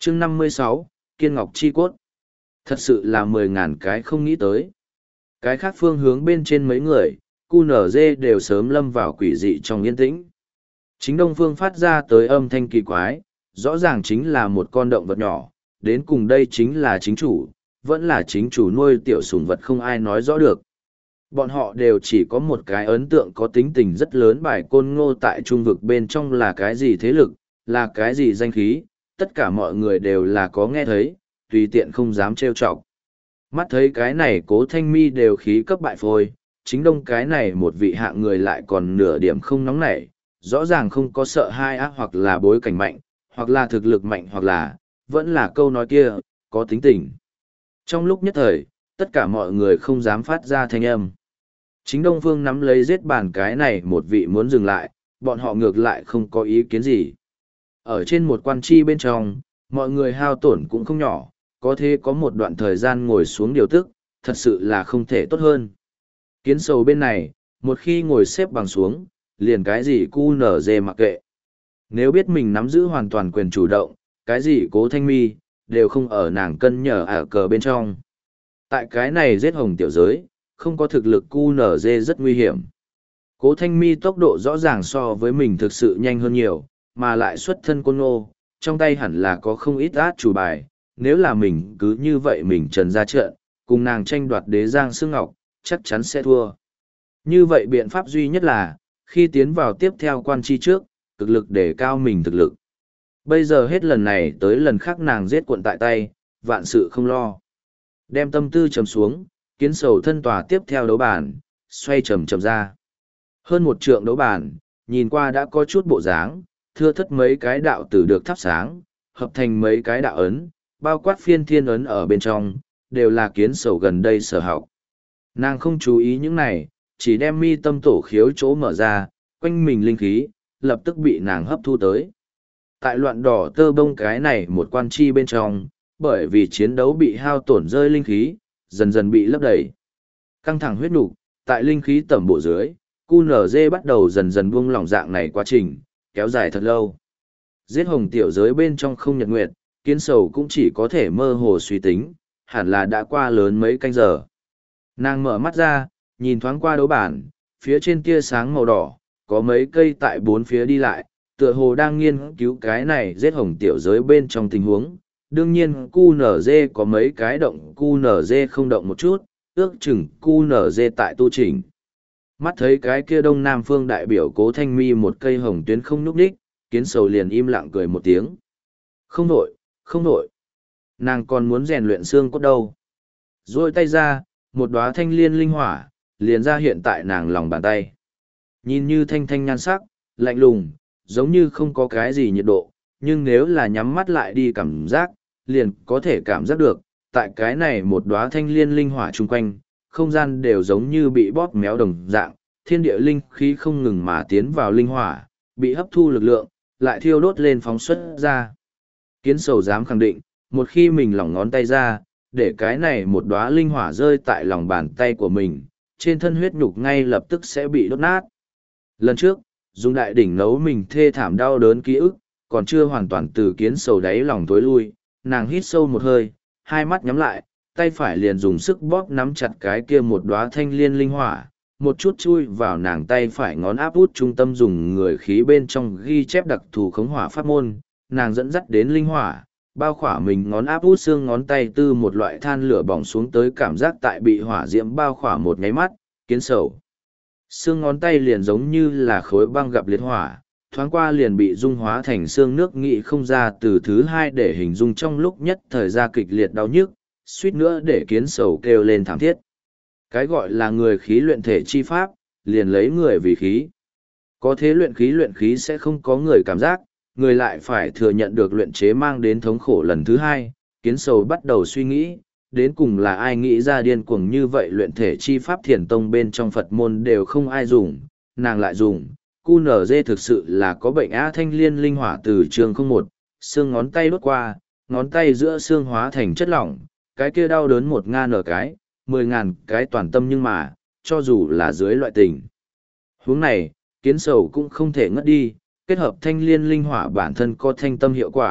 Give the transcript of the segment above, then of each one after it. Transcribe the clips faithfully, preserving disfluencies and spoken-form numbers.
chương năm mươi sáu, Kiên Ngọc Chi Cốt. Thật sự là mười ngàn cái không nghĩ tới. Cái khác phương hướng bên trên mấy người, cu nở dê đều sớm lâm vào quỷ dị trong yên tĩnh. Chính đông phương phát ra tới âm thanh kỳ quái, rõ ràng chính là một con động vật nhỏ, đến cùng đây chính là chính chủ, vẫn là chính chủ nuôi tiểu sủng vật không ai nói rõ được. Bọn họ đều chỉ có một cái ấn tượng có tính tình rất lớn bài côn ngô tại trung vực bên trong là cái gì thế lực, là cái gì danh khí, tất cả mọi người đều là có nghe thấy, tùy tiện không dám trêu chọc. Mắt thấy cái này Cố Thanh Mi đều khí cấp bại phôi, chính đông cái này một vị hạng người lại còn nửa điểm không nóng nảy, rõ ràng không có sợ hai ác hoặc là bối cảnh mạnh, hoặc là thực lực mạnh hoặc là, vẫn là câu nói kia, có tính tình. Trong lúc nhất thời, tất cả mọi người không dám phát ra thanh âm. Chính Đông Phương nắm lấy giết bàn cái này một vị muốn dừng lại, bọn họ ngược lại không có ý kiến gì. Ở trên một quan chi bên trong, mọi người hao tổn cũng không nhỏ, có thể có một đoạn thời gian ngồi xuống điều tức, thật sự là không thể tốt hơn. Kiến sầu bên này, một khi ngồi xếp bằng xuống, liền cái gì cu nở dê mặc kệ. Nếu biết mình nắm giữ hoàn toàn quyền chủ động, cái gì Cố Thanh Mi, đều không ở nàng cân nhở ở cờ bên trong. Tại cái này giết hồng tiểu giới, không có thực lực cu nở dê rất nguy hiểm. Cố Thanh Mi tốc độ rõ ràng so với mình thực sự nhanh hơn nhiều, mà lại xuất thân côn ngô, trong tay hẳn là có không ít át chủ bài. Nếu là mình cứ như vậy mình trần ra trận, cùng nàng tranh đoạt đế giang xương ngọc, chắc chắn sẽ thua. Như vậy biện pháp duy nhất là, khi tiến vào tiếp theo quan chi trước, cực lực để cao mình thực lực. Bây giờ hết lần này tới lần khác nàng giết cuộn tại tay, vạn sự không lo. Đem tâm tư trầm xuống, kiến sầu thân tòa tiếp theo đấu bản, xoay trầm trầm ra. Hơn một trượng đấu bản, nhìn qua đã có chút bộ dáng, thưa thất mấy cái đạo tử được thắp sáng, hợp thành mấy cái đạo ấn, bao quát phiên thiên ấn ở bên trong, đều là kiến sầu gần đây sở học. Nàng không chú ý những này, chỉ đem mi tâm tổ khiếu chỗ mở ra, quanh mình linh khí, lập tức bị nàng hấp thu tới. Tại loạn đỏ tơ bông cái này một quan chi bên trong, bởi vì chiến đấu bị hao tổn rơi linh khí, dần dần bị lấp đầy. Căng thẳng huyết nục, tại linh khí tẩm bộ dưới, cu nở dê bắt đầu dần dần buông lỏng dạng này quá trình, kéo dài thật lâu. Giết hồng tiểu giới bên trong không nhật nguyệt, kiến sầu cũng chỉ có thể mơ hồ suy tính, hẳn là đã qua lớn mấy canh giờ. Nàng mở mắt ra, nhìn thoáng qua đấu bản, phía trên tia sáng màu đỏ, có mấy cây tại bốn phía đi lại, tựa hồ đang nghiên cứu cái này giết hồng tiểu giới bên trong tình huống. Đương nhiên cu nở dê có mấy cái động cu nở dê không động một chút, ước chừng cu nở dê tại tu chỉnh. Mắt thấy cái kia đông nam phương đại biểu Cố Thanh Mi một cây hồng tuyến không nhúc đích, kiến sầu liền im lặng cười một tiếng. Không nổi, không nổi. Nàng còn muốn rèn luyện xương cốt đâu. Rồi tay ra, một đóa thanh liên linh hỏa, liền ra hiện tại nàng lòng bàn tay. Nhìn như thanh thanh nhan sắc, lạnh lùng, giống như không có cái gì nhiệt độ, nhưng nếu là nhắm mắt lại đi cảm giác, liền có thể cảm giác được, tại cái này một đóa thanh liên linh hỏa chung quanh, không gian đều giống như bị bóp méo đồng dạng, thiên địa linh khí không ngừng mà tiến vào linh hỏa, bị hấp thu lực lượng, lại thiêu đốt lên phóng xuất ra. Kiến sầu dám khẳng định, một khi mình lỏng ngón tay ra, để cái này một đóa linh hỏa rơi tại lòng bàn tay của mình, trên thân huyết nhục ngay lập tức sẽ bị đốt nát. Lần trước, dùng đại đỉnh nấu mình thê thảm đau đớn ký ức, còn chưa hoàn toàn từ kiến sầu đáy lòng tối lui, nàng hít sâu một hơi, hai mắt nhắm lại, tay phải liền dùng sức bóp nắm chặt cái kia một đóa thanh liên linh hỏa, một chút chui vào nàng tay phải ngón áp út trung tâm dùng người khí bên trong ghi chép đặc thù khống hỏa pháp môn, nàng dẫn dắt đến linh hỏa, bao khỏa mình ngón áp út xương ngón tay tư một loại than lửa bỏng xuống tới cảm giác tại bị hỏa diễm bao khỏa một nháy mắt, kiến sầu. Xương ngón tay liền giống như là khối băng gặp liệt hỏa, thoáng qua liền bị dung hóa thành xương nước nghị không ra từ thứ hai để hình dung trong lúc nhất thời ra kịch liệt đau nhức, suýt nữa để kiến sầu kêu lên thảm thiết. Cái gọi là người khí luyện thể chi pháp, liền lấy người vì khí. Có thế luyện khí luyện khí sẽ không có người cảm giác, người lại phải thừa nhận được luyện chế mang đến thống khổ lần thứ hai, kiến sầu bắt đầu suy nghĩ, đến cùng là ai nghĩ ra điên cuồng như vậy luyện thể chi pháp thiền tông bên trong Phật môn đều không ai dùng, nàng lại dùng. cu nở dê thực sự là có bệnh á thanh liên linh hỏa từ trường không một, xương ngón tay đốt qua, ngón tay giữa xương hóa thành chất lỏng, cái kia đau đớn một ngàn ở cái, mười ngàn cái toàn tâm nhưng mà, cho dù là dưới loại tình. Hướng này, kiến sầu cũng không thể ngất đi, kết hợp thanh liên linh hỏa bản thân có thanh tâm hiệu quả,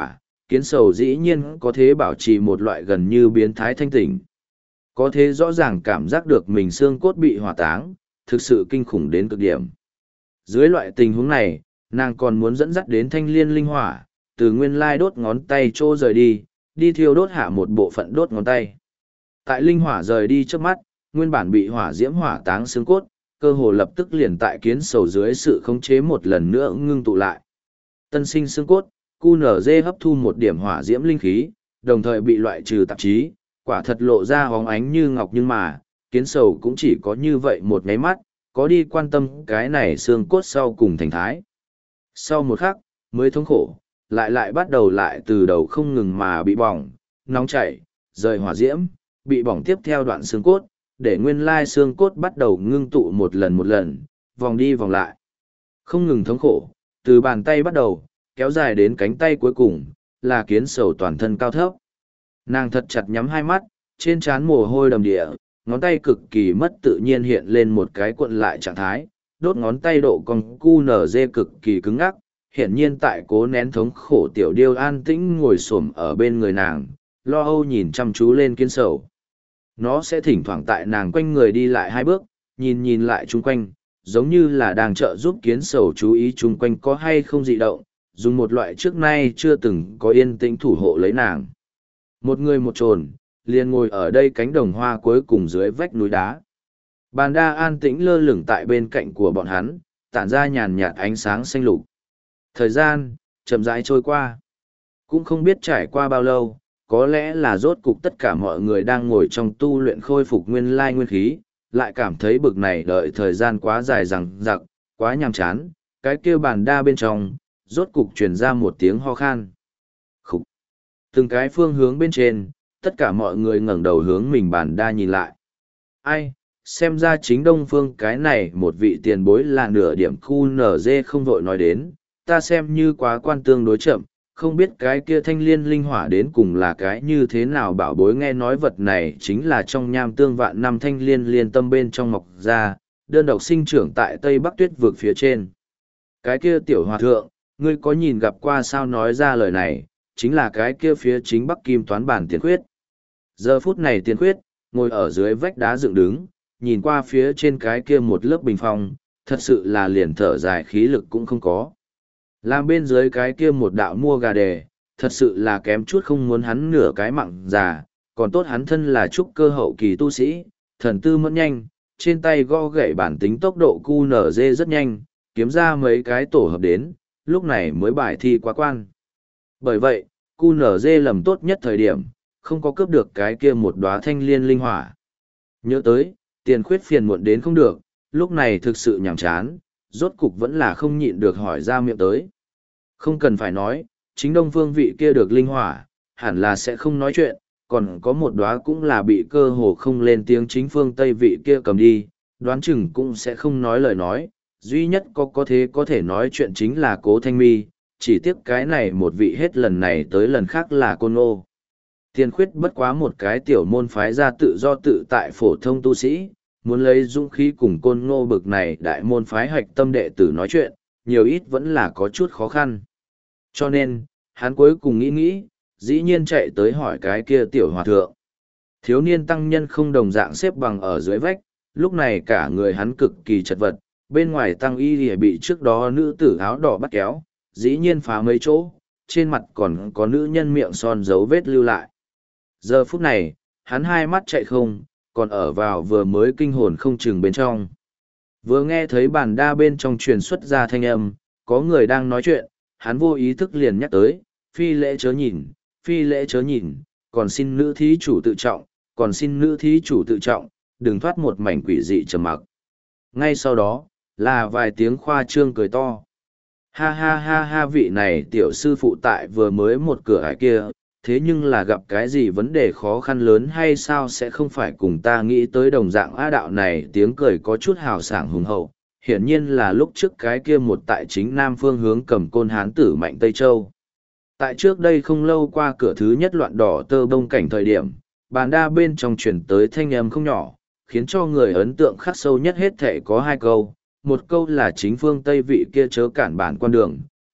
kiến sầu dĩ nhiên có thể bảo trì một loại gần như biến thái thanh tỉnh. Có thể rõ ràng cảm giác được mình xương cốt bị hỏa táng, thực sự kinh khủng đến cực điểm. Dưới loại tình huống này, nàng còn muốn dẫn dắt đến thanh liên linh hỏa, từ nguyên lai đốt ngón tay trô rời đi, đi thiêu đốt hạ một bộ phận đốt ngón tay. Tại linh hỏa rời đi trước mắt, nguyên bản bị hỏa diễm hỏa táng xương cốt, cơ hồ lập tức liền tại kiến sầu dưới sự khống chế một lần nữa ngưng tụ lại. Tân sinh xương cốt, quy en giê hấp thu một điểm hỏa diễm linh khí, đồng thời bị loại trừ tạp chí, quả thật lộ ra hóng ánh như ngọc, nhưng mà, kiến sầu cũng chỉ có như vậy một nháy mắt, có đi quan tâm cái này xương cốt sau cùng thành thái. Sau một khắc, mới thống khổ, lại lại bắt đầu lại từ đầu không ngừng mà bị bỏng, nóng chảy, rời hỏa diễm, bị bỏng tiếp theo đoạn xương cốt, để nguyên lai xương cốt bắt đầu ngưng tụ một lần một lần, vòng đi vòng lại. Không ngừng thống khổ, từ bàn tay bắt đầu, kéo dài đến cánh tay cuối cùng, là kiến sầu toàn thân cao thấp. Nàng thật chặt nhắm hai mắt, trên trán mồ hôi đầm địa, ngón tay cực kỳ mất tự nhiên hiện lên một cái cuộn lại trạng thái, đốt ngón tay độ cong quy en giê cực kỳ cứng ngắc, hiển nhiên tại cố nén thống khổ tiểu điêu an tĩnh ngồi xổm ở bên người nàng, lo âu nhìn chăm chú lên kiến sầu. Nó sẽ thỉnh thoảng tại nàng quanh người đi lại hai bước, nhìn nhìn lại chung quanh, giống như là đang trợ giúp kiến sầu chú ý chung quanh có hay không dị động, dùng một loại trước nay chưa từng có yên tĩnh thủ hộ lấy nàng. Một người một trồn, liền ngồi ở đây cánh đồng hoa cuối cùng dưới vách núi đá. Bàn đa an tĩnh lơ lửng tại bên cạnh của bọn hắn, tản ra nhàn nhạt ánh sáng xanh lục. Thời gian, chậm rãi trôi qua. Cũng không biết trải qua bao lâu, có lẽ là rốt cục tất cả mọi người đang ngồi trong tu luyện khôi phục nguyên lai nguyên khí, lại cảm thấy bực này đợi thời gian quá dài rằng rặc, quá nhàm chán, cái kia bàn đa bên trong, rốt cục truyền ra một tiếng ho khan. Khúc. Từng cái phương hướng bên trên, tất cả mọi người ngẩng đầu hướng mình bàn đa nhìn lại. Ai, xem ra chính đông phương cái này một vị tiền bối là nửa điểm quy en giê không vội nói đến, ta xem như quá quan tương đối chậm, không biết cái kia thanh liên linh hỏa đến cùng là cái như thế nào. Bảo bối nghe nói vật này chính là trong nham tương vạn năm thanh liên liên tâm bên trong mọc ra, đơn độc sinh trưởng tại Tây Bắc Tuyết vực phía trên. Cái kia tiểu hòa thượng, ngươi có nhìn gặp qua sao? Nói ra lời này, chính là cái kia phía chính Bắc Kim toán bản Tiền Khuyết. Giờ phút này Tiền Khuyết, ngồi ở dưới vách đá dựng đứng, nhìn qua phía trên cái kia một lớp bình phong, thật sự là liền thở dài khí lực cũng không có. Làm bên dưới cái kia một đạo mua gà đề, thật sự là kém chút không muốn hắn nửa cái mặng già, còn tốt hắn thân là trúc cơ hậu kỳ tu sĩ, thần tư mẫn nhanh, trên tay gõ gậy bản tính tốc độ quy en giê rất nhanh, kiếm ra mấy cái tổ hợp đến, lúc này mới bài thi quá quan. Bởi vậy, quy en giê lầm tốt nhất thời điểm, không có cướp được cái kia một đóa thanh liên linh hỏa. Nhớ tới, Tiền Khuyết phiền muộn đến không được, lúc này thực sự nhàm chán, rốt cục vẫn là không nhịn được hỏi ra miệng tới. Không cần phải nói, chính đông phương vị kia được linh hỏa, hẳn là sẽ không nói chuyện, còn có một đóa cũng là bị cơ hồ không lên tiếng chính phương Tây vị kia cầm đi, đoán chừng cũng sẽ không nói lời nói, duy nhất có có thế có thể nói chuyện chính là Cố Thanh Mi, chỉ tiếc cái này một vị hết lần này tới lần khác là Côn Ngô. Tiền Khuyết bất quá một cái tiểu môn phái ra tự do tự tại phổ thông tu sĩ, muốn lấy dũng khí cùng Côn Ngô bực này đại môn phái hạch tâm đệ tử nói chuyện, nhiều ít vẫn là có chút khó khăn. Cho nên, hắn cuối cùng nghĩ nghĩ, dĩ nhiên chạy tới hỏi cái kia tiểu hòa thượng. Thiếu niên tăng nhân không đồng dạng xếp bằng ở dưới vách, lúc này cả người hắn cực kỳ chật vật, bên ngoài tăng y thì bị trước đó nữ tử áo đỏ bắt kéo, dĩ nhiên phá mấy chỗ, trên mặt còn có nữ nhân miệng son dấu vết lưu lại. Giờ phút này, hắn hai mắt chạy không, còn ở vào vừa mới kinh hồn không chừng bên trong. Vừa nghe thấy bàn đa bên trong truyền xuất ra thanh âm, có người đang nói chuyện, hắn vô ý thức liền nhắc tới, phi lễ chớ nhìn, phi lễ chớ nhìn, còn xin nữ thí chủ tự trọng, còn xin nữ thí chủ tự trọng, đừng thoát một mảnh quỷ dị trầm mặc. Ngay sau đó, là vài tiếng khoa trương cười to. Ha ha ha ha, vị này tiểu sư phụ tại vừa mới một cửa ải kia, thế nhưng là gặp cái gì vấn đề khó khăn lớn hay sao sẽ không phải cùng ta nghĩ tới đồng dạng á. Đạo này tiếng cười có chút hào sảng hùng hậu, hiển nhiên là lúc trước cái kia một tại chính nam phương hướng cầm côn hán tử Mạnh Tây Châu. Tại trước đây không lâu qua cửa thứ nhất loạn đỏ tơ bông cảnh thời điểm, bàn đa bên trong chuyển tới thanh âm không nhỏ, khiến cho người ấn tượng khắc sâu nhất hết thể có hai câu. Một câu là chính phương Tây vị kia chớ cản bản quan đường,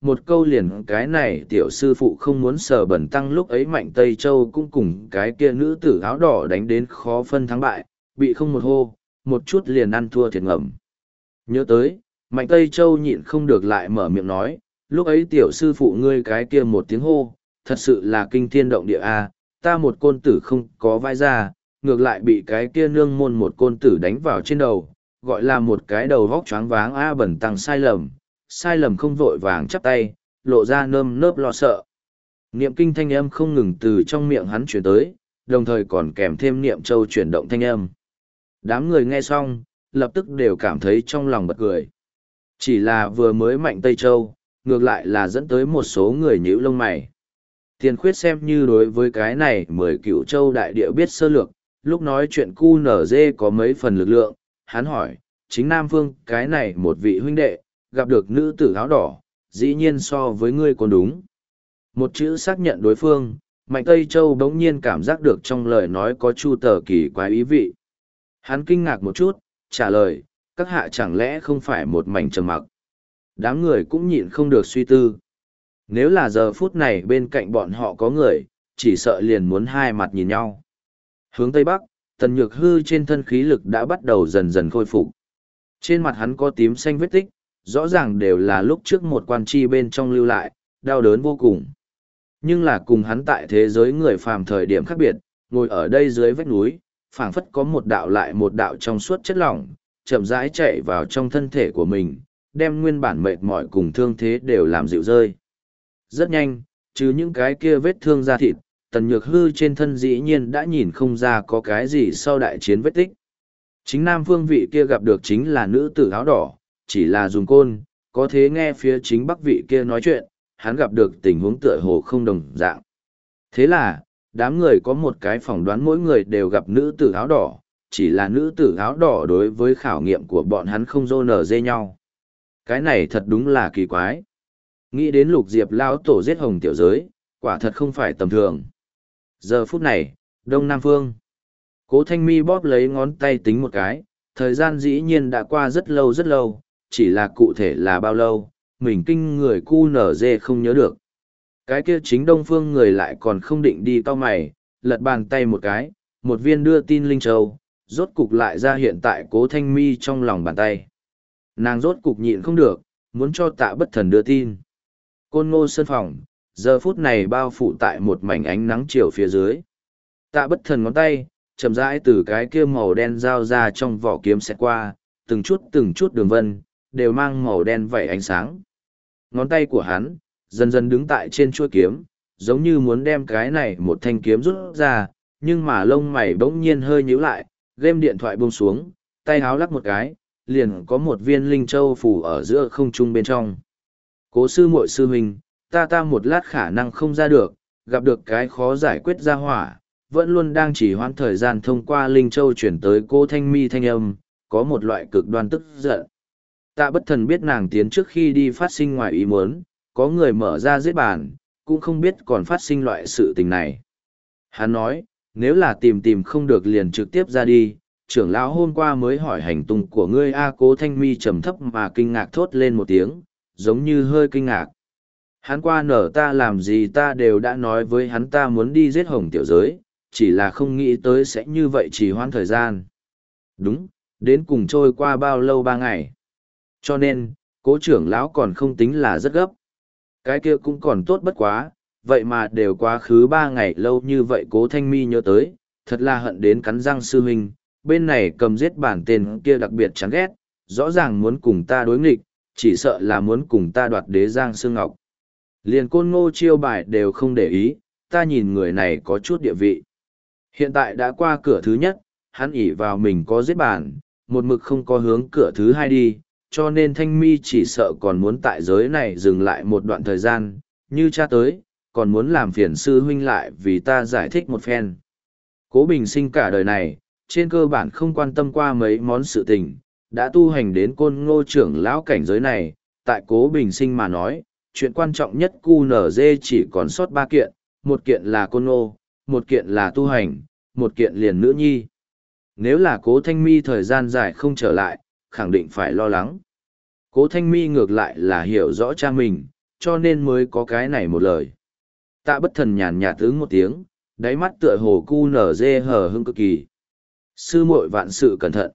một câu liền cái này tiểu sư phụ không muốn sờ bẩn tăng lúc ấy Mạnh Tây Châu cũng cùng cái kia nữ tử áo đỏ đánh đến khó phân thắng bại, bị không một hô, một chút liền ăn thua thiệt ngầm. Nhớ tới, Mạnh Tây Châu nhịn không được lại mở miệng nói, lúc ấy tiểu sư phụ ngươi cái kia một tiếng hô, thật sự là kinh thiên động địa a, ta một côn tử không có vai ra, ngược lại bị cái kia nương môn một côn tử đánh vào trên đầu, gọi là một cái đầu vóc choáng váng a bẩn tăng sai lầm, sai lầm không vội vàng chắp tay, lộ ra nơm nớp lo sợ. Niệm kinh thanh âm không ngừng từ trong miệng hắn chuyển tới, đồng thời còn kèm thêm niệm châu chuyển động thanh âm. Đám người nghe xong, lập tức đều cảm thấy trong lòng bật cười. Chỉ là vừa mới Mạnh Tây Châu, ngược lại là dẫn tới một số người nhíu lông mày. Tiền khuyết xem như đối với cái này mười cựu châu đại địa biết sơ lược, lúc nói chuyện cu nở dê có mấy phần lực lượng, hắn hỏi, chính Nam Phương cái này một vị huynh đệ, gặp được nữ tử áo đỏ, dĩ nhiên so với ngươi còn đúng. Một chữ xác nhận đối phương, Mạnh Tây Châu bỗng nhiên cảm giác được trong lời nói có chu tờ kỳ quái ý vị. Hắn kinh ngạc một chút, trả lời, các hạ chẳng lẽ không phải một mảnh trầm mặc. Đám người cũng nhịn không được suy tư. Nếu là giờ phút này bên cạnh bọn họ có người, chỉ sợ liền muốn hai mặt nhìn nhau. Hướng Tây Bắc, Tần Nhược Hư trên thân khí lực đã bắt đầu dần dần khôi phục. Trên mặt hắn có tím xanh vết tích, rõ ràng đều là lúc trước một quan chi bên trong lưu lại, đau đớn vô cùng. Nhưng là cùng hắn tại thế giới người phàm thời điểm khác biệt, ngồi ở đây dưới vách núi, phảng phất có một đạo lại một đạo trong suốt chất lỏng, chậm rãi chạy vào trong thân thể của mình, đem nguyên bản mệt mỏi cùng thương thế đều làm dịu rơi. Rất nhanh, trừ những cái kia vết thương da thịt, Tần Nhược Hư trên thân dĩ nhiên đã nhìn không ra có cái gì sau đại chiến vết tích. Chính Nam Phương vị kia gặp được chính là nữ tử áo đỏ, chỉ là dùng côn, có thế nghe phía chính Bắc vị kia nói chuyện, hắn gặp được tình huống tựa hồ không đồng dạng. Thế là, đám người có một cái phỏng đoán mỗi người đều gặp nữ tử áo đỏ, chỉ là nữ tử áo đỏ đối với khảo nghiệm của bọn hắn không dô nở dê nhau. Cái này thật đúng là kỳ quái. Nghĩ đến lục diệp lao tổ giết hồng tiểu giới, quả thật không phải tầm thường. Giờ phút này, Đông Nam Phương. Cố Thanh Mi bóp lấy ngón tay tính một cái, thời gian dĩ nhiên đã qua rất lâu rất lâu, chỉ là cụ thể là bao lâu, mình kinh người cu nở dê không nhớ được. Cái kia chính Đông Phương người lại còn không định đi cau mày, lật bàn tay một cái, một viên đưa tin linh châu, rốt cục lại ra hiện tại Cố Thanh Mi trong lòng bàn tay. Nàng rốt cục nhịn không được, muốn cho Tạ Bất Thần đưa tin. Côn Ngô Sơn phòng, giờ phút này bao phủ tại một mảnh ánh nắng chiều phía dưới. Tạ Bất Thần ngón tay, chậm rãi từ cái kia màu đen dao ra trong vỏ kiếm xẹt qua, từng chút từng chút đường vân, đều mang màu đen vẩy ánh sáng. Ngón tay của hắn, dần dần đứng tại trên chuôi kiếm, giống như muốn đem cái này một thanh kiếm rút ra, nhưng mà lông mày bỗng nhiên hơi nhíu lại, game điện thoại buông xuống, tay háo lắc một cái, liền có một viên linh châu phủ ở giữa không trung bên trong. Cố sư muội sư huynh, ta ta một lát khả năng không ra được, gặp được cái khó giải quyết ra hỏa, vẫn luôn đang chỉ hoãn thời gian thông qua linh châu chuyển tới cô Thanh Mi thanh âm, có một loại cực đoan tức giận. Tạ Bất Thần biết nàng tiến trước khi đi phát sinh ngoài ý muốn, có người mở ra giết bàn, cũng không biết còn phát sinh loại sự tình này. Hắn nói, nếu là tìm tìm không được liền trực tiếp ra đi, trưởng lão hôm qua mới hỏi hành tung của ngươi a. Cố Thanh Mi trầm thấp mà kinh ngạc thốt lên một tiếng, giống như hơi kinh ngạc. Hắn qua nở ta làm gì ta đều đã nói với hắn ta muốn đi giết hồng tiểu giới, chỉ là không nghĩ tới sẽ như vậy trì hoãn thời gian. Đúng, đến cùng trôi qua bao lâu ba ngày. Cho nên, cố trưởng lão còn không tính là rất gấp. Cái kia cũng còn tốt bất quá, vậy mà đều quá khứ ba ngày lâu như vậy Cố Thanh Mi nhớ tới, thật là hận đến cắn răng sư huynh, bên này cầm giết bản tên kia đặc biệt chán ghét, rõ ràng muốn cùng ta đối nghịch, chỉ sợ là muốn cùng ta đoạt đế giang xương ngọc. Liền Côn Ngô chiêu bài đều không để ý, ta nhìn người này có chút địa vị. Hiện tại đã qua cửa thứ nhất, hắn ỷ vào mình có giết bản, một mực không có hướng cửa thứ hai đi, cho nên Thanh Mi chỉ sợ còn muốn tại giới này dừng lại một đoạn thời gian, như cha tới, còn muốn làm phiền sư huynh lại vì ta giải thích một phen. Cố Bình Sinh cả đời này, trên cơ bản không quan tâm qua mấy món sự tình, đã tu hành đến Côn Ngô trưởng lão cảnh giới này, tại Cố Bình Sinh mà nói, chuyện quan trọng nhất cu nở dê chỉ còn sót ba kiện, một kiện là Côn Ngô, một kiện là tu hành, một kiện liền nữ nhi. Nếu là Cố Thanh Mi thời gian dài không trở lại, khẳng định phải lo lắng. Cố Thanh Mi ngược lại là hiểu rõ cha mình, cho nên mới có cái này một lời. Tạ bất thần nhàn nhạt ứng một tiếng, đáy mắt tựa hồ cu nở dê hờ hững cực kỳ. Sư muội vạn sự cẩn thận.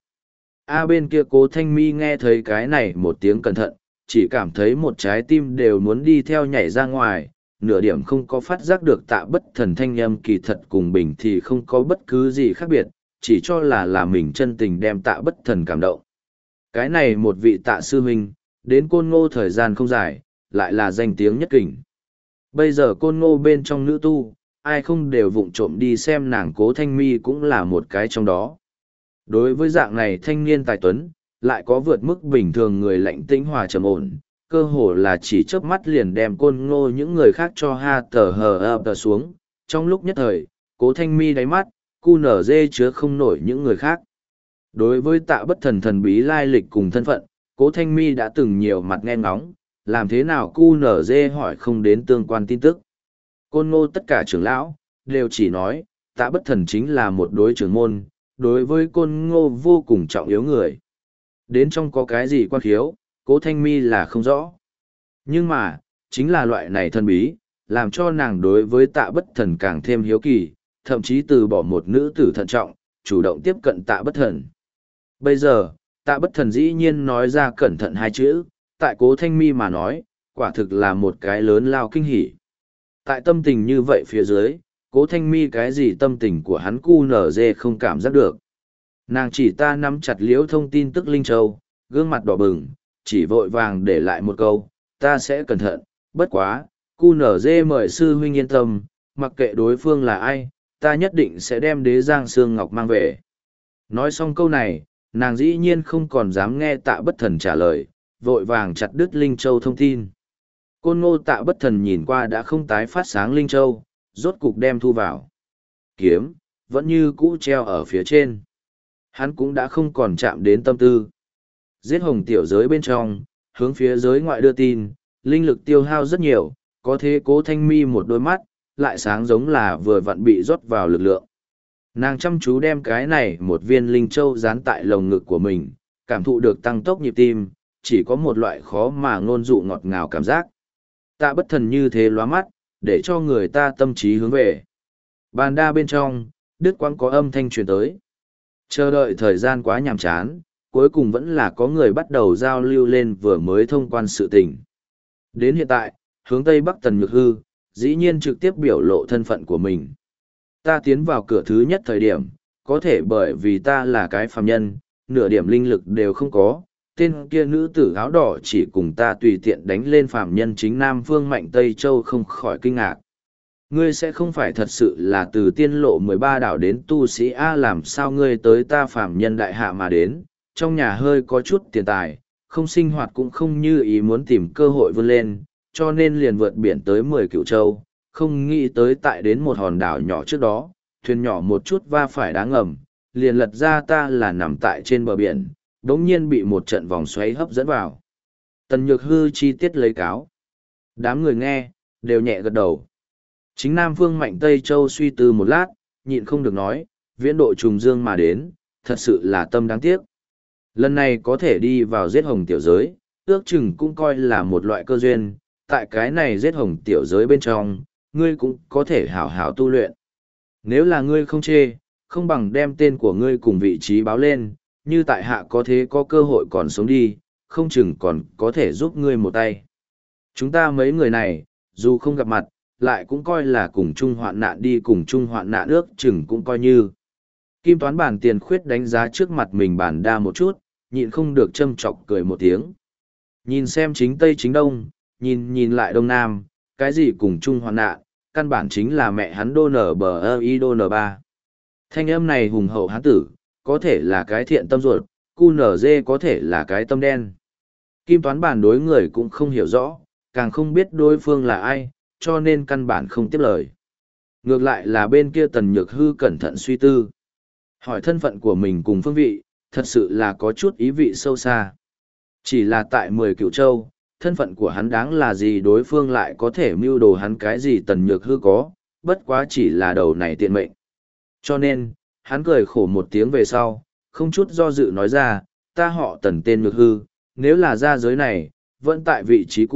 A bên kia Cố Thanh Mi nghe thấy cái này một tiếng cẩn thận, chỉ cảm thấy một trái tim đều muốn đi theo nhảy ra ngoài, nửa điểm không có phát giác được tạ bất thần thanh âm kỳ thật cùng bình thì không có bất cứ gì khác biệt, chỉ cho là là mình chân tình đem tạ bất thần cảm động. Cái này một vị tạ sư huynh, đến Côn Ngô thời gian không dài, lại là danh tiếng nhất kình. Bây giờ Côn Ngô bên trong nữ tu, ai không đều vụng trộm đi xem nàng Cố Thanh Mi cũng là một cái trong đó. Đối với dạng này thanh niên tài tuấn, lại có vượt mức bình thường người lạnh tĩnh hòa trầm ổn, cơ hồ là chỉ chớp mắt liền đem Côn Ngô những người khác cho ha tờ hờ ập tờ xuống. Trong lúc nhất thời, Cố Thanh Mi đáy mắt, cu nở dê chứa không nổi những người khác. Đối với tạ bất thần thần bí lai lịch cùng thân phận, Cố Thanh Mi đã từng nhiều mặt nghe ngóng, làm thế nào cu nở dê hỏi không đến tương quan tin tức. Côn Ngô tất cả trưởng lão, đều chỉ nói, tạ bất thần chính là một đối trưởng môn, đối với Côn Ngô vô cùng trọng yếu người. Đến trong có cái gì quan khiếu, Cố Thanh Mi là không rõ. Nhưng mà, chính là loại này thân bí, làm cho nàng đối với tạ bất thần càng thêm hiếu kỳ, thậm chí từ bỏ một nữ tử thận trọng, chủ động tiếp cận tạ bất thần. Bây giờ, tạ bất thần dĩ nhiên nói ra cẩn thận hai chữ, tại Cố Thanh Mi mà nói, quả thực là một cái lớn lao kinh hỉ. Tại tâm tình như vậy phía dưới, Cố Thanh Mi cái gì tâm tình của hắn cu nở dê không cảm giác được. Nàng chỉ ta nắm chặt liễu thông tin tức Linh Châu, gương mặt đỏ bừng, chỉ vội vàng để lại một câu, ta sẽ cẩn thận, bất quá, cu nở dê mời sư huynh yên tâm, mặc kệ đối phương là ai, ta nhất định sẽ đem đế giang xương ngọc mang về. Nói xong câu này, nàng dĩ nhiên không còn dám nghe tạ bất thần trả lời, vội vàng chặt đứt Linh Châu thông tin. Côn Ngô tạ bất thần nhìn qua đã không tái phát sáng Linh Châu, rốt cục đem thu vào. Kiếm, vẫn như cũ treo ở phía trên. Hắn cũng đã không còn chạm đến tâm tư. Giết hồng tiểu giới bên trong, hướng phía giới ngoại đưa tin, linh lực tiêu hao rất nhiều, có thế Cố Thanh Mi một đôi mắt, lại sáng giống là vừa vặn bị rót vào lực lượng. Nàng chăm chú đem cái này một viên Linh Châu dán tại lồng ngực của mình, cảm thụ được tăng tốc nhịp tim, chỉ có một loại khó mà ngôn dụ ngọt ngào cảm giác. Tạ bất thần như thế lóa mắt, để cho người ta tâm trí hướng về. Bàn đa bên trong, đứt quãng có âm thanh truyền tới. Chờ đợi thời gian quá nhàm chán, cuối cùng vẫn là có người bắt đầu giao lưu lên vừa mới thông quan sự tình. Đến hiện tại, hướng Tây Bắc Tần Nhược Hư, dĩ nhiên trực tiếp biểu lộ thân phận của mình. Ta tiến vào cửa thứ nhất thời điểm, có thể bởi vì ta là cái phàm nhân, nửa điểm linh lực đều không có, tên kia nữ tử áo đỏ chỉ cùng ta tùy tiện đánh lên phàm nhân chính Nam Phương Mạnh Tây Châu không khỏi kinh ngạc. Ngươi sẽ không phải thật sự là từ tiên lộ mười ba đảo đến tu sĩ A, làm sao ngươi tới ta phàm nhân đại hạ mà đến, trong nhà hơi có chút tiền tài, không sinh hoạt cũng không như ý muốn tìm cơ hội vươn lên, cho nên liền vượt biển tới mười cựu châu, không nghĩ tới tại đến một hòn đảo nhỏ trước đó, thuyền nhỏ một chút va phải đá ngầm, liền lật ra ta là nằm tại trên bờ biển, đống nhiên bị một trận vòng xoáy hấp dẫn vào. Tần Nhược Hư chi tiết lấy cáo. Đám người nghe, đều nhẹ gật đầu. Chính Nam Phương Mạnh Tây Châu suy tư một lát, nhịn không được nói, viễn độ trùng dương mà đến, thật sự là tâm đáng tiếc. Lần này có thể đi vào giết hồng tiểu giới, ước chừng cũng coi là một loại cơ duyên, tại cái này giết hồng tiểu giới bên trong, ngươi cũng có thể hảo hảo tu luyện. Nếu là ngươi không chê, không bằng đem tên của ngươi cùng vị trí báo lên, như tại hạ có thế có cơ hội còn sống đi, không chừng còn có thể giúp ngươi một tay. Chúng ta mấy người này, dù không gặp mặt, lại cũng coi là cùng chung hoạn nạn đi cùng chung hoạn nạn ước chừng cũng coi như. Kim toán bản tiền khuyết đánh giá trước mặt mình bản đa một chút, nhịn không được châm chọc cười một tiếng. Nhìn xem chính Tây chính Đông, nhìn nhìn lại Đông Nam, cái gì cùng chung hoạn nạn, căn bản chính là mẹ hắn đô nở bờ ơ y đô nở ba. Thanh âm này hùng hậu hán tử, có thể là cái thiện tâm ruột, cu nở dê có thể là cái tâm đen. Kim toán bản đối người cũng không hiểu rõ, càng không biết đối phương là ai, cho nên căn bản không tiếp lời. Ngược lại là bên kia Tần Nhược Hư cẩn thận suy tư. Hỏi thân phận của mình cùng phương vị, thật sự là có chút ý vị sâu xa. Chỉ là tại mười cựu châu, thân phận của hắn đáng là gì đối phương lại có thể mưu đồ hắn cái gì Tần Nhược Hư có, bất quá chỉ là đầu này tiện mệnh. Cho nên, hắn cười khổ một tiếng về sau, không chút do dự nói ra, ta họ Tần tên Nhược Hư, nếu là ra giới này, vẫn tại vị trí cũ,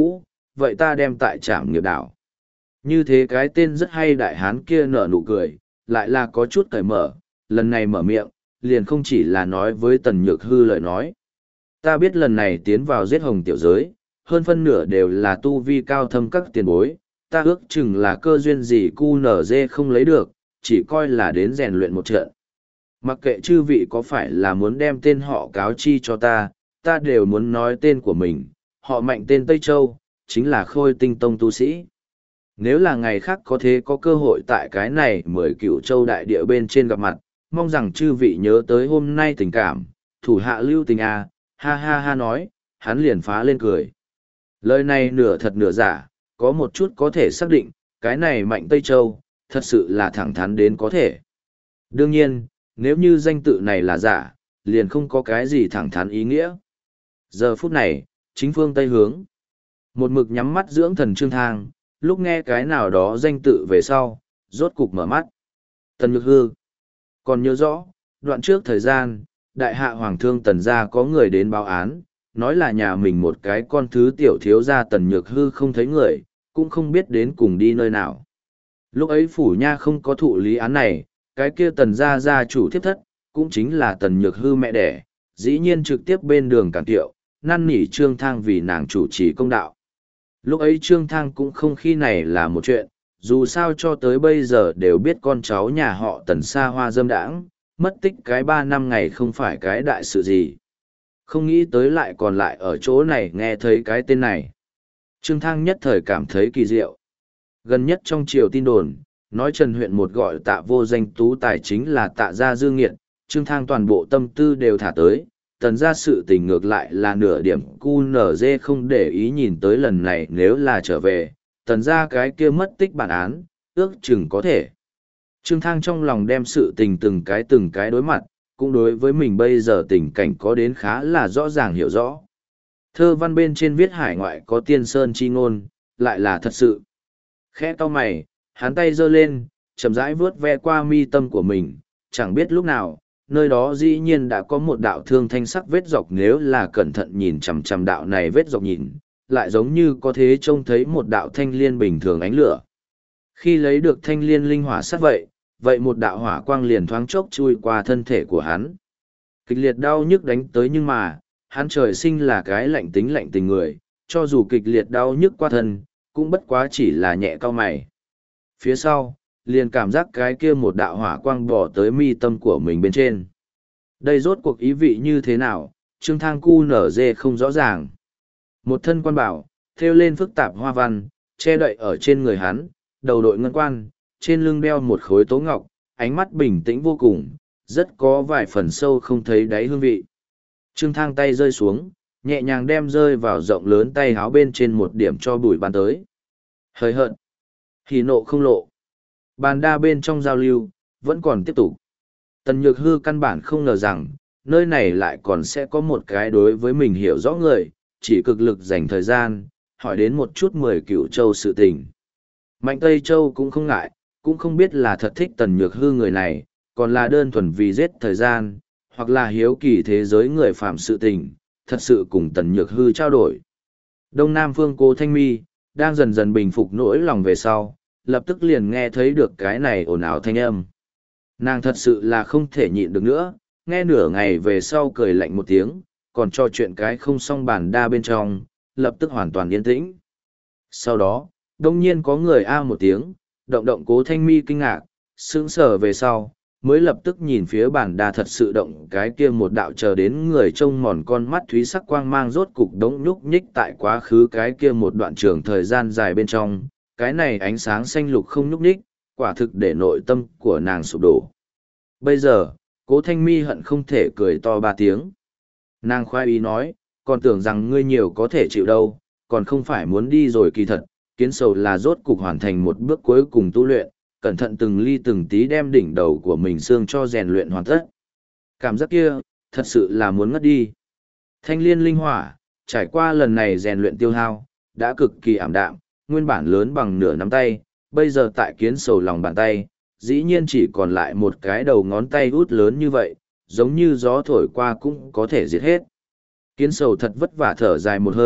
vậy ta đem tại trảm nghiệp đảo. Như thế cái tên rất hay đại hán kia nở nụ cười, lại là có chút cởi mở, lần này mở miệng, liền không chỉ là nói với Tần Nhược Hư lời nói. Ta biết lần này tiến vào giết hồng tiểu giới, hơn phân nửa đều là tu vi cao thâm các tiền bối, ta ước chừng là cơ duyên gì cu nở dê không lấy được, chỉ coi là đến rèn luyện một trận. Mặc kệ chư vị có phải là muốn đem tên họ cáo chi cho ta, ta đều muốn nói tên của mình, họ Mạnh tên Tây Châu, chính là Khôi Tinh Tông tu sĩ. Nếu là ngày khác có thế có cơ hội tại cái này mười cựu châu đại địa bên trên gặp mặt, mong rằng chư vị nhớ tới hôm nay tình cảm, thủ hạ lưu tình à, ha ha ha nói, hắn liền phá lên cười. Lời này nửa thật nửa giả, có một chút có thể xác định, cái này Mạnh Tây Châu, thật sự là thẳng thắn đến có thể. Đương nhiên, nếu như danh tự này là giả, liền không có cái gì thẳng thắn ý nghĩa. Giờ phút này, chính phương Tây hướng. Một mực nhắm mắt dưỡng thần Trương Thang, lúc nghe cái nào đó danh tự về sau, rốt cục mở mắt. Tần Nhược Hư. Còn nhớ rõ, đoạn trước thời gian, đại hạ hoàng thương Tần gia có người đến báo án, nói là nhà mình một cái con thứ tiểu thiếu gia Tần Nhược Hư không thấy người, cũng không biết đến cùng đi nơi nào. Lúc ấy phủ nha không có thụ lý án này, cái kia Tần gia gia chủ thiếp thất, cũng chính là Tần Nhược Hư mẹ đẻ, dĩ nhiên trực tiếp bên đường cản tiệu, năn nỉ Trương Thang vì nàng chủ trì công đạo. Lúc ấy Trương Thang cũng không khi này là một chuyện, dù sao cho tới bây giờ đều biết con cháu nhà họ Tần xa hoa dâm đãng, mất tích cái ba năm ngày không phải cái đại sự gì. Không nghĩ tới lại còn lại ở chỗ này nghe thấy cái tên này. Trương Thang nhất thời cảm thấy kỳ diệu. Gần nhất trong triều tin đồn, nói Trần huyện một gọi tạ vô danh tú tài chính là tạ gia dương nghiệt, Trương Thang toàn bộ tâm tư đều thả tới, Tần gia sự tình ngược lại là nửa điểm cu nở dê không để ý nhìn tới lần này nếu là trở về, Tần gia cái kia mất tích bản án, ước chừng có thể. Trương Thang trong lòng đem sự tình từng cái từng cái đối mặt, cũng đối với mình bây giờ tình cảnh có đến khá là rõ ràng hiểu rõ. Thơ văn bên trên viết hải ngoại có tiên sơn chi ngôn, lại là thật sự. Khẽ cau mày, hắn tay giơ lên, chậm rãi vướt ve qua mi tâm của mình, chẳng biết lúc nào, nơi đó dĩ nhiên đã có một đạo thương thanh sắc vết dọc, nếu là cẩn thận nhìn chằm chằm đạo này vết dọc nhìn, lại giống như có thế trông thấy một đạo thanh liên bình thường ánh lửa. Khi lấy được thanh liên linh hỏa sát vậy, vậy một đạo hỏa quang liền thoáng chốc chui qua thân thể của hắn. Kịch liệt đau nhức đánh tới nhưng mà, hắn trời sinh là cái lạnh tính lạnh tình người, cho dù kịch liệt đau nhức qua thân, cũng bất quá chỉ là nhẹ cau mày. Phía sau, liền cảm giác cái kia một đạo hỏa quang bỏ tới mi tâm của mình bên trên. Đây rốt cuộc ý vị như thế nào, Trương Thang cu nở dê không rõ ràng. Một thân quan bảo, thêu lên phức tạp hoa văn, che đậy ở trên người hắn, đầu đội ngân quan, trên lưng đeo một khối tố ngọc, ánh mắt bình tĩnh vô cùng, rất có vài phần sâu không thấy đáy hương vị. Trương Thang tay rơi xuống, nhẹ nhàng đem rơi vào rộng lớn tay háo bên trên một điểm cho bụi bàn tới. Hơi hận, hỉ nộ không lộ. Bàn đa bên trong giao lưu, vẫn còn tiếp tục. Tần Nhược Hư căn bản không ngờ rằng, nơi này lại còn sẽ có một cái đối với mình hiểu rõ người, chỉ cực lực dành thời gian, hỏi đến một chút mười cựu châu sự tình. Mạnh Tây Châu cũng không ngại, cũng không biết là thật thích Tần Nhược Hư người này, còn là đơn thuần vì giết thời gian, hoặc là hiếu kỳ thế giới người phạm sự tình, thật sự cùng Tần Nhược Hư trao đổi. Đông Nam Phương Cố Thanh Mi, đang dần dần bình phục nỗi lòng về sau, lập tức liền nghe thấy được cái này ồn ào thanh âm. Nàng thật sự là không thể nhịn được nữa, nghe nửa ngày về sau cười lạnh một tiếng, còn trò chuyện cái không xong bàn đa bên trong, lập tức hoàn toàn yên tĩnh. Sau đó, đông nhiên có người a một tiếng, động động Cố Thanh Mi kinh ngạc, sững sờ về sau, mới lập tức nhìn phía bàn đa thật sự động cái kia một đạo chờ đến người trông mòn con mắt thúy sắc quang mang rốt cục đống nhúc nhích tại quá khứ cái kia một đoạn trường thời gian dài bên trong, cái này ánh sáng xanh lục không nhúc nhích, quả thực để nội tâm của nàng sụp đổ. Bây giờ, Cố Thanh Mi hận không thể cười to ba tiếng. Nàng khoái ý nói, còn tưởng rằng ngươi nhiều có thể chịu đâu, còn không phải muốn đi rồi kỳ thật, kiến sầu là rốt cục hoàn thành một bước cuối cùng tu luyện, cẩn thận từng ly từng tí đem đỉnh đầu của mình xương cho rèn luyện hoàn tất. Cảm giác kia, thật sự là muốn ngất đi. Thanh liên linh hỏa, trải qua lần này rèn luyện tiêu hao, đã cực kỳ ảm đạm, nguyên bản lớn bằng nửa nắm tay, bây giờ tại kiến sầu lòng bàn tay, dĩ nhiên chỉ còn lại một cái đầu ngón tay út lớn như vậy, giống như gió thổi qua cũng có thể diệt hết. Kiến sầu thật vất vả thở dài một hơi,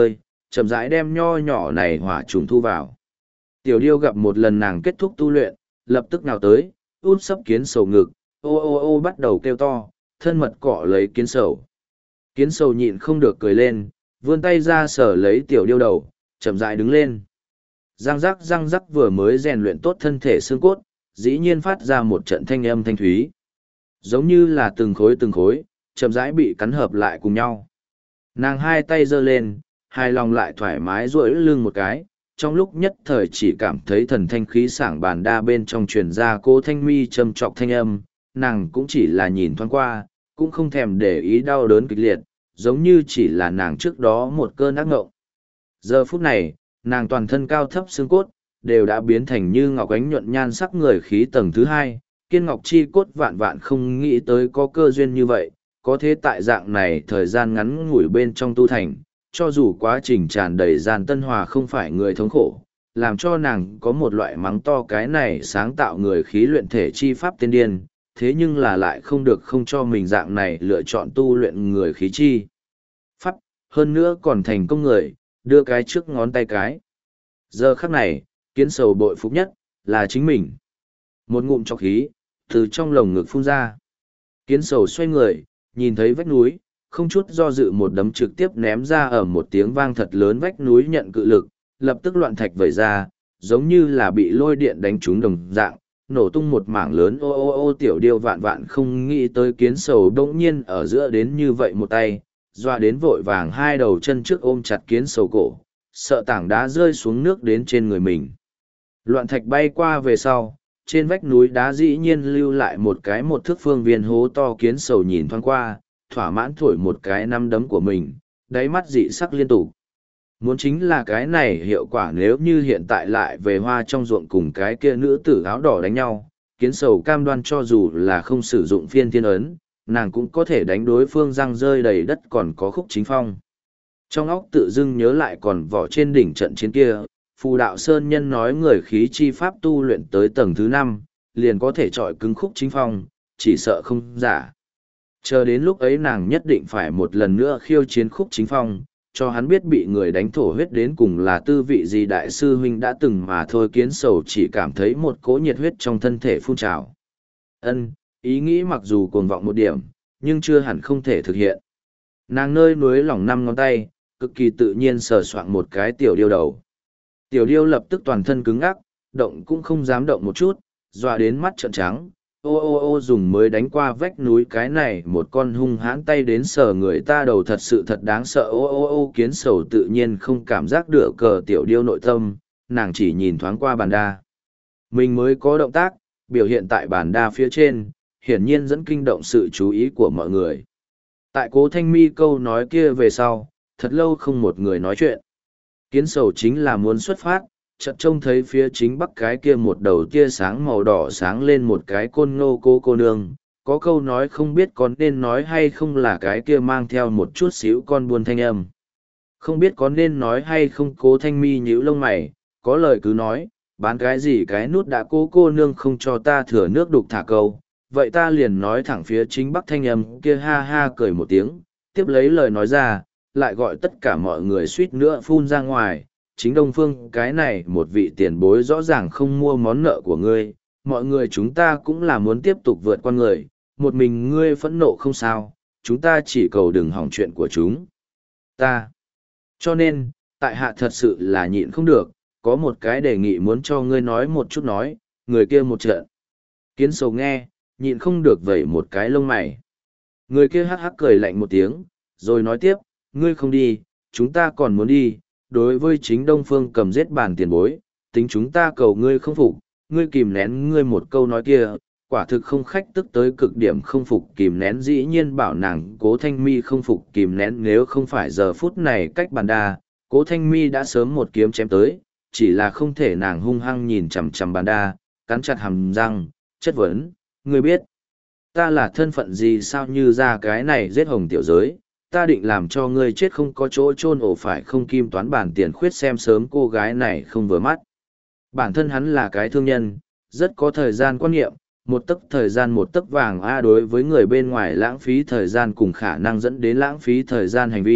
chậm rãi đem nho nhỏ này hỏa trùng thu vào. Tiểu điêu gặp một lần nàng kết thúc tu luyện, lập tức nào tới, út sấp kiến sầu ngực, ô ô ô bắt đầu kêu to, thân mật cọ lấy kiến sầu. Kiến sầu nhịn không được cười lên, vươn tay ra sở lấy tiểu điêu đầu, chậm rãi đứng lên. Răng rắc răng rắc vừa mới rèn luyện tốt thân thể xương cốt, dĩ nhiên phát ra một trận thanh âm thanh thúy. Giống như là từng khối từng khối, chậm rãi bị cắn hợp lại cùng nhau. Nàng hai tay giơ lên, hai lòng lại thoải mái duỗi lưng một cái, trong lúc nhất thời chỉ cảm thấy thần thanh khí sảng bàn đa bên trong truyền ra cô thanh mi châm trọc thanh âm, nàng cũng chỉ là nhìn thoáng qua, cũng không thèm để ý đau đớn kịch liệt, giống như chỉ là nàng trước đó một cơn ác ngộng. Giờ phút này, nàng toàn thân cao thấp xương cốt, đều đã biến thành như ngọc ánh nhuận nhan sắc người khí tầng thứ hai, kiên ngọc chi cốt vạn vạn không nghĩ tới có cơ duyên như vậy, có thế tại dạng này thời gian ngắn ngủi bên trong tu thành, cho dù quá trình tràn đầy gian tân hòa không phải người thống khổ, làm cho nàng có một loại mắng to cái này sáng tạo người khí luyện thể chi pháp tiên điên, thế nhưng là lại không được không cho mình dạng này lựa chọn tu luyện người khí chi pháp, hơn nữa còn thành công người, đưa cái trước ngón tay cái. Giờ khắc này, kiến sầu bội phục nhất, là chính mình. Một ngụm trọc khí, từ trong lồng ngực phun ra. Kiến sầu xoay người, nhìn thấy vách núi, không chút do dự một đấm trực tiếp ném ra ở một tiếng vang thật lớn vách núi nhận cự lực, lập tức loạn thạch vẩy ra, giống như là bị lôi điện đánh trúng đồng dạng, nổ tung một mảng lớn ô ô ô tiểu điêu vạn vạn không nghĩ tới kiến sầu đông nhiên ở giữa đến như vậy một tay, doa đến vội vàng hai đầu chân trước ôm chặt kiến sầu cổ, sợ tảng đá rơi xuống nước đến trên người mình. Loạn thạch bay qua về sau, trên vách núi đá dĩ nhiên lưu lại một cái một thước phương viên hố to, kiến sầu nhìn thoáng qua, thỏa mãn thổi một cái năm đấm của mình, đáy mắt dị sắc liên tục. Muốn chính là cái này hiệu quả nếu như hiện tại lại về hoa trong ruộng cùng cái kia nữ tử áo đỏ đánh nhau, kiến sầu cam đoan cho dù là không sử dụng phiên thiên ấn, nàng cũng có thể đánh đối phương răng rơi đầy đất còn có khúc chính phong. Trong óc tự dưng nhớ lại còn vỏ trên đỉnh trận chiến kia, Phù Đạo Sơn Nhân nói người khí chi pháp tu luyện tới tầng thứ năm, liền có thể trọi cứng khúc chính phong, chỉ sợ không giả. Chờ đến lúc ấy nàng nhất định phải một lần nữa khiêu chiến khúc chính phong, cho hắn biết bị người đánh thổ huyết đến cùng là tư vị gì. Đại sư huynh đã từng mà thôi, kiến sầu chỉ cảm thấy một cỗ nhiệt huyết trong thân thể phun trào. Ân, ý nghĩ mặc dù cuồng vọng một điểm, nhưng chưa hẳn không thể thực hiện. Nàng nơi núi lỏng năm ngón tay, cực kỳ tự nhiên sờ soạng một cái tiểu điêu đầu. Tiểu điêu lập tức toàn thân cứng ngắc, động cũng không dám động một chút, dọa đến mắt trợn trắng. Ô ô ô dùng mới đánh qua vách núi cái này một con hung hãn tay đến sờ người ta đầu thật sự thật đáng sợ. Ô ô ô kiến sầu tự nhiên không cảm giác được cờ tiểu điêu nội tâm, nàng chỉ nhìn thoáng qua bàn đa. Mình mới có động tác, biểu hiện tại bàn đa phía trên, hiển nhiên dẫn kinh động sự chú ý của mọi người. Tại Cố Thanh Mi câu nói kia về sau, thật lâu không một người nói chuyện. Kiến sầu chính là muốn xuất phát, chợt trông thấy phía chính bắc cái kia một đầu tia sáng màu đỏ sáng lên một cái côn ngô cô cô nương, có câu nói không biết có nên nói hay không là cái kia mang theo một chút xíu con buôn thanh âm. Không biết có nên nói hay không. Cố Thanh Mi nhíu lông mày, có lời cứ nói, bán cái gì cái nút đã cô cô nương không cho ta thừa nước đục thả câu, vậy ta liền nói thẳng phía chính bắc thanh âm kia ha ha cười một tiếng, tiếp lấy lời nói ra, lại gọi tất cả mọi người suýt nữa phun ra ngoài. Chính Đông Phương cái này một vị tiền bối rõ ràng không mua món nợ của ngươi, mọi người chúng ta cũng là muốn tiếp tục vượt qua người, một mình ngươi phẫn nộ không sao, chúng ta chỉ cầu đừng hỏng chuyện của chúng ta. Cho nên, tại hạ thật sự là nhịn không được, có một cái đề nghị muốn cho ngươi nói một chút nói, người kia một trận. Kiến sầu nghe, nhịn không được vẩy một cái lông mày. Người kia hắc hắc cười lạnh một tiếng, rồi nói tiếp, ngươi không đi, chúng ta còn muốn đi. Đối với chính Đông Phương cầm giết bản tiền bối, tính chúng ta cầu ngươi không phục, ngươi kìm nén ngươi một câu nói kia, quả thực không khách tức tới cực điểm không phục kìm nén. Dĩ nhiên bảo nàng Cố Thanh Mi không phục kìm nén, nếu không phải giờ phút này cách bàn đa, Cố Thanh Mi đã sớm một kiếm chém tới, chỉ là không thể nàng hung hăng nhìn chằm chằm bàn đa, cắn chặt hàm răng, chất vấn, ngươi biết, ta là thân phận gì sao như ra cái này giết hồng tiểu giới, ta định làm cho ngươi chết không có chỗ chôn ổ phải không kim toán bản tiền khuyết xem sớm cô gái này không vừa mắt. Bản thân hắn là cái thương nhân, rất có thời gian quan niệm, một tấc thời gian một tấc vàng a đối với người bên ngoài lãng phí thời gian cùng khả năng dẫn đến lãng phí thời gian hành vi,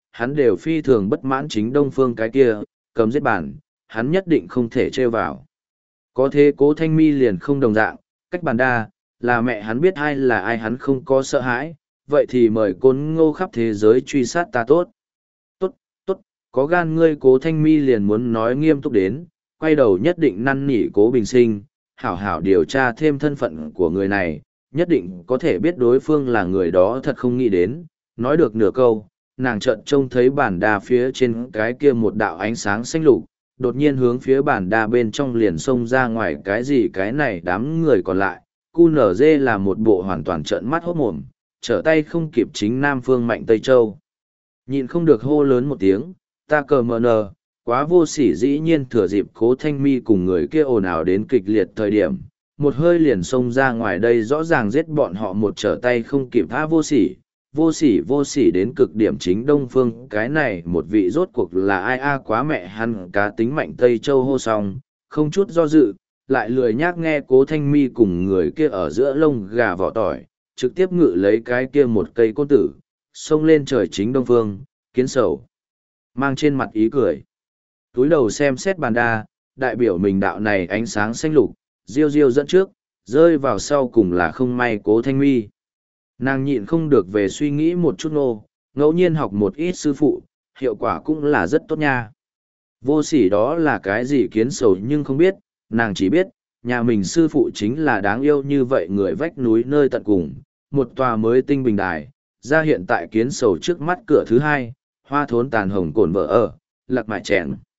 hắn đều phi thường bất mãn chính Đông Phương cái kia, cấm giết bản, hắn nhất định không thể trêu vào. Có thế Cố Thanh Mi liền không đồng dạng, cách bàn đa, là mẹ hắn biết ai là ai hắn không có sợ hãi, vậy thì mời Côn Ngô khắp thế giới truy sát ta tốt. Tốt, tốt, có gan ngươi. Cố Thanh Mi liền muốn nói nghiêm túc đến, quay đầu nhất định năn nỉ Cố Bình Sinh, hảo hảo điều tra thêm thân phận của người này, nhất định có thể biết đối phương là người đó thật không nghĩ đến. Nói được nửa câu, nàng chợt trông thấy bản đà phía trên cái kia một đạo ánh sáng xanh lục, đột nhiên hướng phía bản đà bên trong liền xông ra ngoài cái gì cái này đám người còn lại. cu nờ dê là một bộ hoàn toàn trợn mắt hốt mồm, trở tay không kịp chính Nam Phương Mạnh Tây Châu. Nhịn không được hô lớn một tiếng, ta cờ mờ nờ, quá vô sỉ. Dĩ nhiên thừa dịp Cố Thanh Mi cùng người kia ồn ào đến kịch liệt thời điểm, một hơi liền xông ra ngoài đây rõ ràng giết bọn họ một trở tay không kịp. Tha vô sỉ, vô sỉ vô sỉ đến cực điểm chính Đông Phương cái này một vị rốt cuộc là ai a quá mẹ hắn cá tính Mạnh Tây Châu hô xong, không chút do dự, lại lười nhác nghe Cố Thanh Mi cùng người kia ở giữa lông gà vỏ tỏi, trực tiếp ngự lấy cái kia một cây côn tử, xông lên trời chính Đông Phương, kiến sầu. Mang trên mặt ý cười. Túi đầu xem xét bàn đa, đại biểu mình đạo này ánh sáng xanh lục, diêu diêu dẫn trước, rơi vào sau cùng là không may Cố Thanh Mi. Nàng nhịn không được về suy nghĩ một chút nô, ngẫu nhiên học một ít sư phụ, hiệu quả cũng là rất tốt nha. Vô sỉ đó là cái gì kiến sầu nhưng không biết, nàng chỉ biết, nhà mình sư phụ chính là đáng yêu như vậy người vách núi nơi tận cùng, một tòa mới tinh bình đài, ra hiện tại kiến sầu trước mắt cửa thứ hai, hoa thốn tàn hồng cồn vợ ở, lạc mại chèn.